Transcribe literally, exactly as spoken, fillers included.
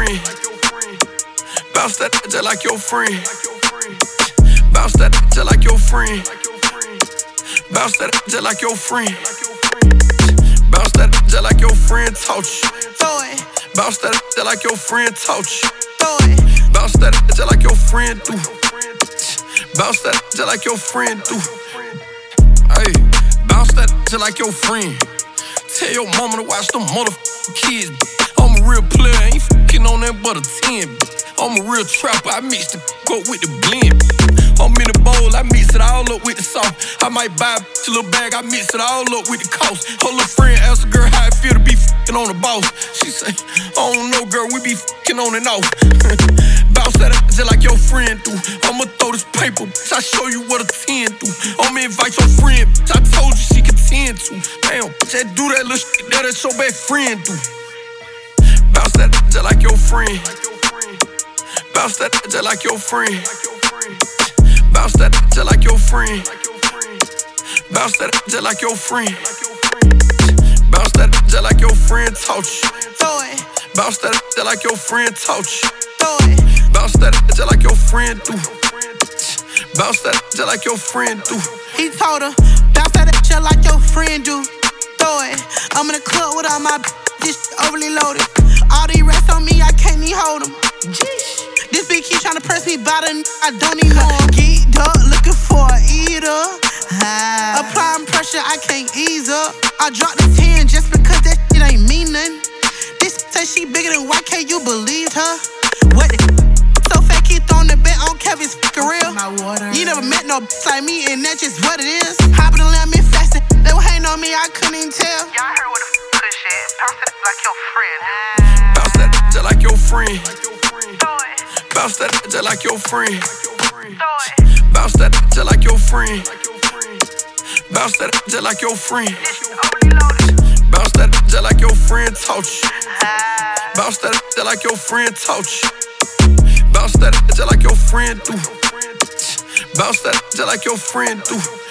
friend. Bounce that just like your friend. Bounce that just like your friend. Bounce that just like your friend. Bounce that just like your friend taught you. Throw it, Bounce that just like your friend taught you. throw it. Bounce that just like your friend do. Bounce that just like your friend do. Hey, bounce that just like your friend. Tell your mama to watch them motherfucking kids. I'm a real player, ain't fucking on that but a ten. I'm a real trapper, I mix the up with the blend. I'm in the bowl, I mix it all up with the sauce. I might buy a little bag, I mix it all up with the cost. Her little friend asked a girl how it feel to be fucking on the boss. She say, I don't know, girl, we be fucking on and off. Bounce that just like your friend do. I'ma throw this paper, bitch, I show you what a ten do. I'ma invite your friend, bitch, I told you she can tend to. Damn, bitch, that do that little shit that your best friend do. Bounce that just like your friend. Bounce that just like your friend. Bounce that just like your friend. Bounce that just like your friend. Bounce that just like your friend taught you. Throw it, Bounce that just like your friend taught you. throw it. Bounce that just like your friend do. Bounce that just like your friend do. He told her, bounce that just like your friend do. Throw it. I'm in the club with all my this overly loaded. All these rest on me, I can't even hold them. This bitch keep tryna press me by the n- I don't even know. Geeked up, looking for a eater. Ah. Applying pressure, I can't ease up. I dropped the ten just because that shit ain't mean nothing. This say she bigger than why can't you believe her? What the so fake he throwing the bet on Kevin's fucking real. You never met no bitch like me and that's just what it is. Hopping the lamb and fasting. They were hating on me, I couldn't even tell. Y'all heard what the f good shit. Bounce that like your friend. Bounce that just like your friend. Throw it, Bounce that just like your friend. throw it. Bounce that just like your friend. Bounce that just like your friend. This overly loaded. Bounce that just like your friend taught you. Ah. Bounce that just like your friend taught you. Bounce that just like your friend do. Bounce that just like your friend do.